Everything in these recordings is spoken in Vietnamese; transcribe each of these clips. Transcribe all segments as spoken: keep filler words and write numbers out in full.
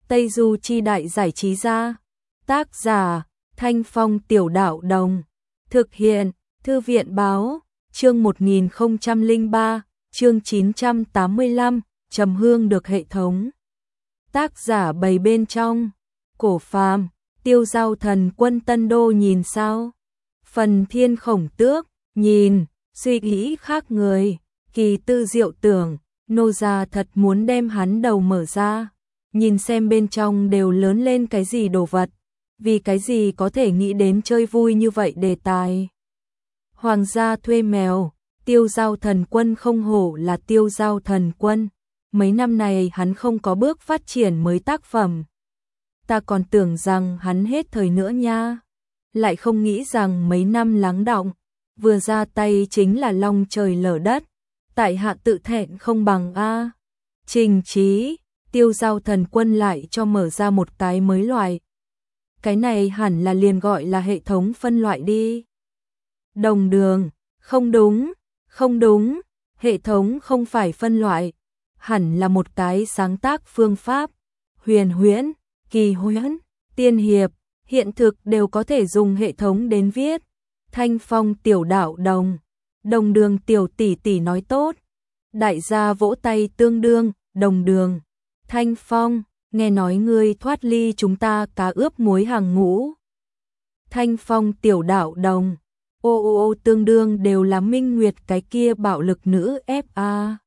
Tây Du Chi Đại Giải Trí Gia. Tác giả, Thanh Phong Tiểu Đạo Đồng. Thực hiện, Thư viện Báo. Chương một nghìn không trăm lẻ ba, chương chín trăm tám mươi lăm, trầm hương được hệ thống. Tác giả bày bên trong. Cổ Phàm, Tiêu Giao Thần Quân Tân Đô nhìn sao? Phần Thiên Khổng Tước, nhìn, suy nghĩ khác người, Kỳ Tư Diệu tưởng, nô gia thật muốn đem hắn đầu mở ra, nhìn xem bên trong đều lớn lên cái gì đồ vật, vì cái gì có thể nghĩ đến chơi vui như vậy đề tài. Hoàng gia thuê mèo, Tiêu Giao Thần Quân không hổ là Tiêu Giao Thần Quân, mấy năm này hắn không có bước phát triển mới tác phẩm. Ta còn tưởng rằng hắn hết thời nữa nha, lại không nghĩ rằng mấy năm lắng đọng, vừa ra tay chính là long trời lở đất, tại hạ tự thẹn không bằng a. Trình Chí, Tiêu Giao Thần Quân lại cho mở ra một cái mới loại. Cái này hẳn là liền gọi là hệ thống phân loại đi. Đồng Đường, không đúng, không đúng, hệ thống không phải phân loại, hẳn là một cái sáng tác phương pháp, huyền huyễn, kỳ huyễn, tiên hiệp, hiện thực đều có thể dùng hệ thống đến viết. Thanh Phong Tiểu Đạo Đồng, Đồng Đường tiểu tỷ tỷ nói tốt. Đại gia vỗ tay tương đương, Đồng Đường. Thanh Phong, nghe nói ngươi thoát ly chúng ta cá ướp muối hàng ngũ. Thanh Phong Tiểu Đạo Đồng, ô ô ô tương đương đều là Minh Nguyệt cái kia bạo lực nữ ép a.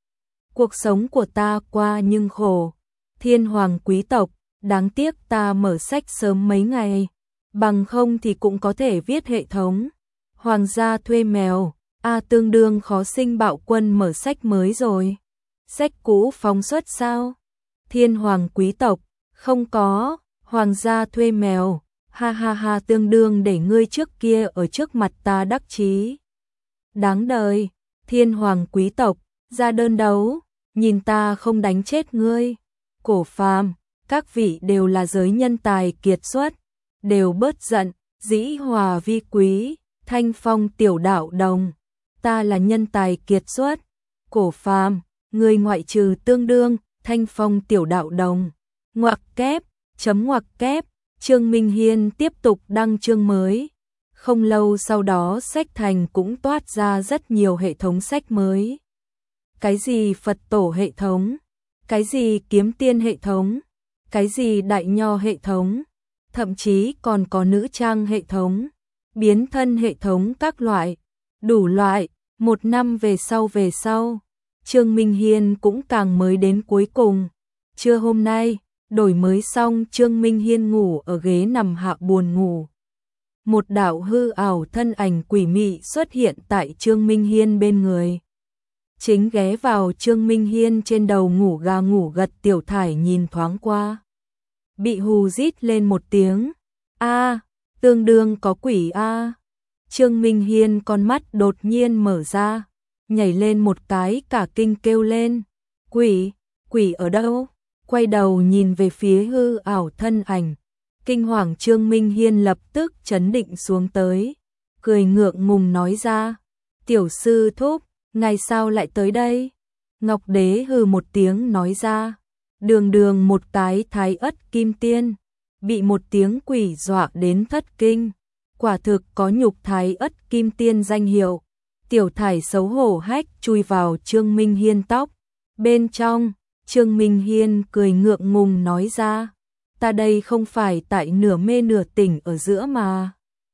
Cuộc sống của ta qua nhưng khổ, thiên hoàng quý tộc, đáng tiếc ta mở sách sớm mấy ngày, bằng không thì cũng có thể viết hệ thống. Hoàng gia thuê mèo, a tương đương khó sinh bạo quân mở sách mới rồi. Sách cũ phóng xuất sao? Thiên hoàng quý tộc, không có, hoàng gia thuê mèo, ha ha ha tương đương để ngươi trước kia ở trước mặt ta đắc chí. Đáng đời, thiên hoàng quý tộc, ra đơn đấu, nhìn ta không đánh chết ngươi. Cổ Phàm, các vị đều là giới nhân tài kiệt xuất, đều bớt giận, dĩ hòa vi quý. Thanh Phong Tiểu Đạo Đồng, ta là nhân tài kiệt xuất. Cổ Phàm, người ngoại trừ tương đương. Thanh Phong Tiểu Đạo Đồng, ngoặc kép, chấm ngoặc kép. Trương Minh Hiên tiếp tục đăng chương mới. Không lâu sau đó sách thành cũng toát ra rất nhiều hệ thống sách mới. Cái gì Phật tổ hệ thống, cái gì kiếm tiên hệ thống, cái gì đại nho hệ thống, thậm chí còn có nữ trang hệ thống, biến thân hệ thống các loại, đủ loại. Một năm về sau về sau, Trương Minh Hiên cũng càng mới đến cuối cùng. Trưa hôm nay, đổi mới xong, Trương Minh Hiên ngủ ở ghế nằm hạ buồn ngủ. Một đạo hư ảo thân ảnh quỷ mị xuất hiện tại Trương Minh Hiên bên người. Chính ghé vào Trương Minh Hiên trên đầu ngủ gà ngủ gật Tiểu Thải nhìn thoáng qua, bị hù rít lên một tiếng. A, tương đương có quỷ a. Trương Minh Hiên con mắt đột nhiên mở ra, nhảy lên một cái cả kinh kêu lên. Quỷ, quỷ ở đâu? Quay đầu nhìn về phía hư ảo thân ảnh, kinh hoàng Trương Minh Hiên lập tức chấn định xuống tới, cười ngượng ngùng nói ra. Tiểu sư thúc, ngài sao lại tới đây? Ngọc Đế hừ một tiếng nói ra. Đường đường một cái thái ất kim tiên, bị một tiếng quỷ dọa đến thất kinh, quả thực có nhục thái ất kim tiên danh hiệu. Tiểu Thải xấu hổ hách chui vào Trương Minh Hiên tóc bên trong. Trương Minh Hiên cười ngượng ngùng nói ra, ta đây không phải tại nửa mê nửa tỉnh ở giữa mà,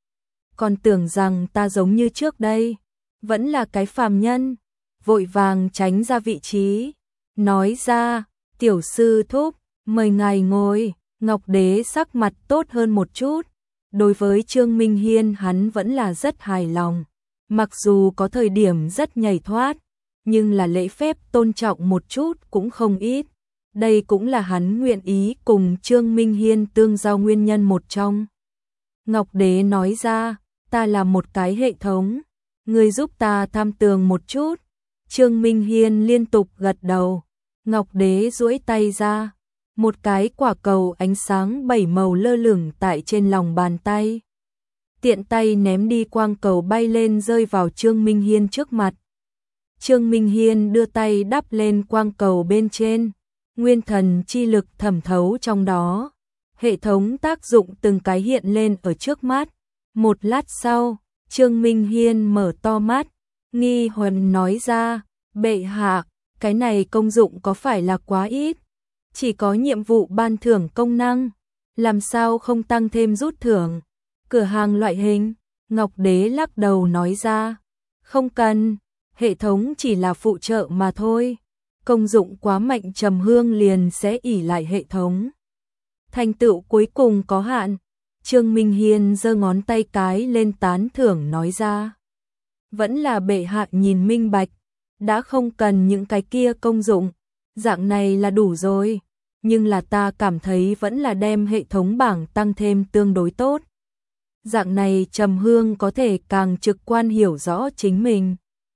còn tưởng rằng ta giống như trước đây, vẫn là cái phàm nhân, vội vàng tránh ra vị trí, nói ra. Tiểu sư thúc, mời ngài ngồi. Ngọc Đế sắc mặt tốt hơn một chút, đối với Trương Minh Hiên hắn vẫn là rất hài lòng, mặc dù có thời điểm rất nhảy thoát, nhưng là lễ phép tôn trọng một chút cũng không ít. Đây cũng là hắn nguyện ý cùng Trương Minh Hiên tương giao nguyên nhân một trong. Ngọc Đế nói ra, ta là một cái hệ thống, người giúp ta tham tường một chút. Trương Minh Hiên liên tục gật đầu. Ngọc Đế duỗi tay ra, một cái quả cầu ánh sáng bảy màu lơ lửng tại trên lòng bàn tay. Tiện tay ném đi, quang cầu bay lên rơi vào Trương Minh Hiên trước mặt. Trương Minh Hiên đưa tay đắp lên quang cầu bên trên. nguyên thần chi lực thẩm thấu trong đó. Hệ thống tác dụng từng cái hiện lên ở trước mắt. Một lát sau, Trương Minh Hiên mở to mắt, nghi huần nói ra, bệ hạ, cái này công dụng có phải là quá ít? Chỉ có nhiệm vụ ban thưởng công năng, làm sao không tăng thêm rút thưởng? Cửa hàng loại hình, Ngọc Đế lắc đầu nói ra, không cần, hệ thống chỉ là phụ trợ mà thôi. Công dụng quá mạnh Trầm Hương liền sẽ ỷ lại hệ thống. Thành tựu cuối cùng có hạn. Trương Minh Hiên giơ ngón tay cái lên tán thưởng nói ra. Vẫn là bệ hạ nhìn minh bạch, đã không cần những cái kia công dụng, dạng này là đủ rồi, nhưng là ta cảm thấy vẫn là đem hệ thống bảng tăng thêm tương đối tốt. Dạng này Trầm Hương có thể càng trực quan hiểu rõ chính mình.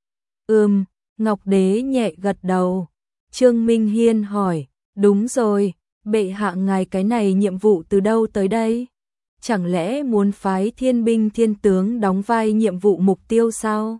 Ừm, Ngọc Đế nhẹ gật đầu. Trương Minh Hiên hỏi, đúng rồi, bệ hạ ngài cái này nhiệm vụ từ đâu tới đây? Chẳng lẽ muốn phái thiên binh thiên tướng đóng vai nhiệm vụ mục tiêu sao?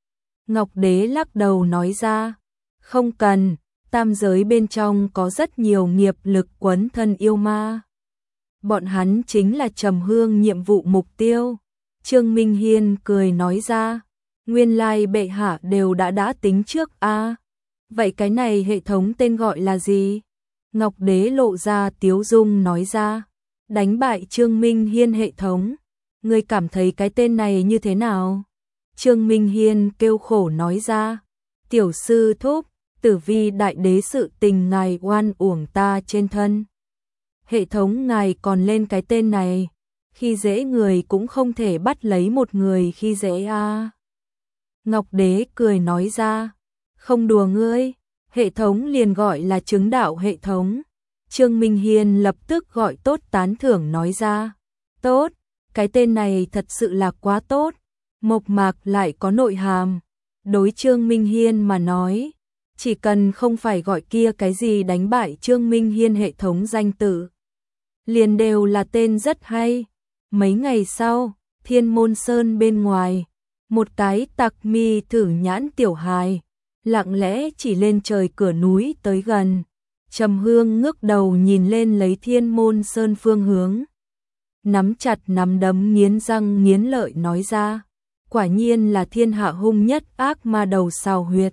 Ngọc Đế lắc đầu nói ra, không cần, tam giới bên trong có rất nhiều nghiệp lực quấn thân yêu ma. Bọn hắn chính là Trầm Hương nhiệm vụ mục tiêu. Trương Minh Hiên cười nói ra, nguyên lai bệ hạ đều đã đã tính trước a. À, vậy cái này hệ thống tên gọi là gì? Ngọc Đế lộ ra tiếu dung nói ra, đánh bại Trương Minh Hiên hệ thống. Ngươi cảm thấy cái tên này như thế nào? Trương Minh Hiên kêu khổ nói ra, tiểu sư thúc, tử vi đại đế sự tình ngài oan uổng ta trên thân. Hệ thống ngài còn lên cái tên này, khi dễ người cũng không thể bắt lấy một người khi dễ a. À. Ngọc Đế cười nói ra, không đùa ngươi, hệ thống liền gọi là chứng đạo hệ thống. Trương Minh Hiên lập tức gọi tốt tán thưởng nói ra, tốt, cái tên này thật sự là quá tốt, mộc mạc lại có nội hàm. Đối Trương Minh Hiên mà nói, chỉ cần không phải gọi kia cái gì đánh bại Trương Minh Hiên hệ thống danh tự, liền đều là tên rất hay. Mấy ngày sau, Thiên Môn Sơn bên ngoài, một cái tặc mi thử nhãn tiểu hài, lặng lẽ chỉ lên trời cửa núi tới gần. Trầm Hương ngước đầu nhìn lên lấy Thiên Môn Sơn phương hướng, nắm chặt nắm đấm nghiến răng nghiến lợi nói ra, quả nhiên là thiên hạ hung nhất ác ma đầu sào huyệt.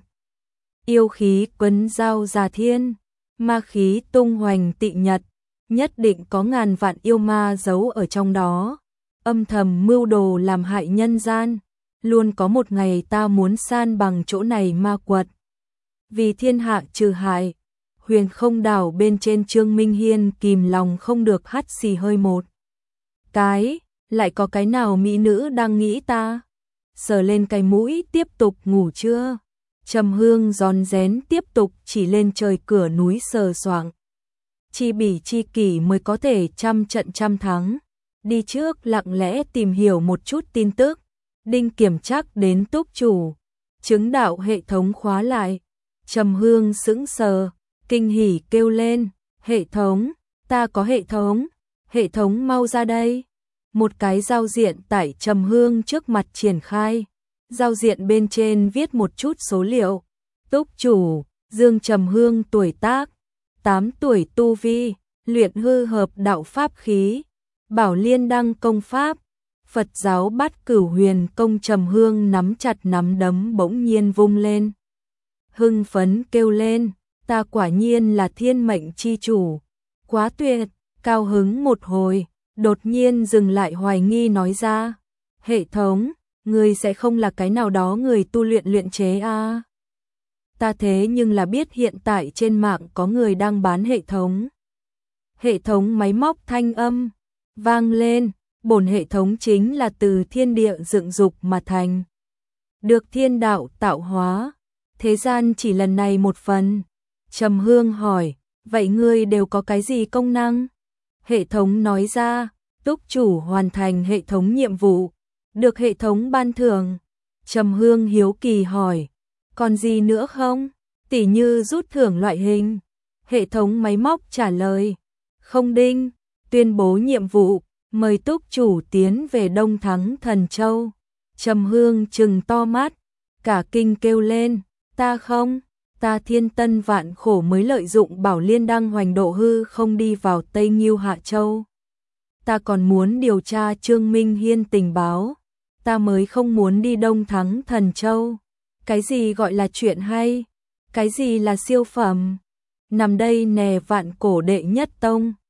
Yêu khí quấn giao già thiên, ma khí tung hoành tị nhật, nhất định có ngàn vạn yêu ma giấu ở trong đó, âm thầm mưu đồ làm hại nhân gian, luôn có một ngày ta muốn san bằng chỗ này ma quật. Vì thiên hạ trừ hại, Huyền Không đảo bên trên Trương Minh Hiên kìm lòng không được hắt xì hơi một cái, lại có cái nào mỹ nữ đang nghĩ ta? Sờ lên cái mũi tiếp tục ngủ chưa? Trầm Hương giòn rén tiếp tục chỉ lên trời cửa núi sờ soạng. Chi bỉ chi kỷ mới có thể trăm trận trăm thắng. Đi trước lặng lẽ tìm hiểu một chút tin tức. Đinh Kiểm Trác đến túc chủ. Chứng đạo hệ thống khóa lại. Trầm Hương sững sờ, kinh hỉ kêu lên. Hệ thống, ta có hệ thống. Hệ thống mau ra đây. Một cái giao diện tại Trầm Hương trước mặt triển khai. Giao diện bên trên viết một chút số liệu. Túc chủ, Dương Trầm Hương tuổi tác, tám tuổi tu vi, luyện hư hợp đạo pháp khí, Bảo Liên Đăng công pháp, Phật giáo Bát Cửu Huyền công. Trầm Hương nắm chặt nắm đấm bỗng nhiên vung lên. Hưng phấn kêu lên, ta quả nhiên là thiên mệnh chi chủ. Quá tuyệt, cao hứng một hồi, đột nhiên dừng lại hoài nghi nói ra, hệ thống, ngươi sẽ không là cái nào đó người tu luyện luyện chế a? À? Ta thế nhưng là biết hiện tại trên mạng có người đang bán hệ thống. Hệ thống máy móc thanh âm vang lên, bổn hệ thống chính là từ thiên địa dựng dục mà thành, được thiên đạo tạo hóa, thế gian chỉ lần này một phần. Trầm Hương hỏi, vậy ngươi đều có cái gì công năng? Hệ thống nói ra, túc chủ hoàn thành hệ thống nhiệm vụ, được hệ thống ban thưởng. Trầm Hương hiếu kỳ hỏi, còn gì nữa không? Tỉ như rút thưởng loại hình. Hệ thống máy móc trả lời, không đinh, tuyên bố nhiệm vụ, mời túc chủ tiến về Đông Thắng Thần Châu. Trầm Hương trừng to mắt, cả kinh kêu lên, ta không, Ta thiên tân vạn khổ mới lợi dụng Bảo Liên đăng hoành độ hư không đi vào Tây Nghiêu Hạ Châu. Ta còn muốn điều tra Trương Minh Hiên tình báo, ta mới không muốn đi Đông Thắng Thần Châu. Cái gì gọi là chuyện hay? Cái gì là siêu phẩm? Nằm đây nè vạn cổ đệ nhất tông.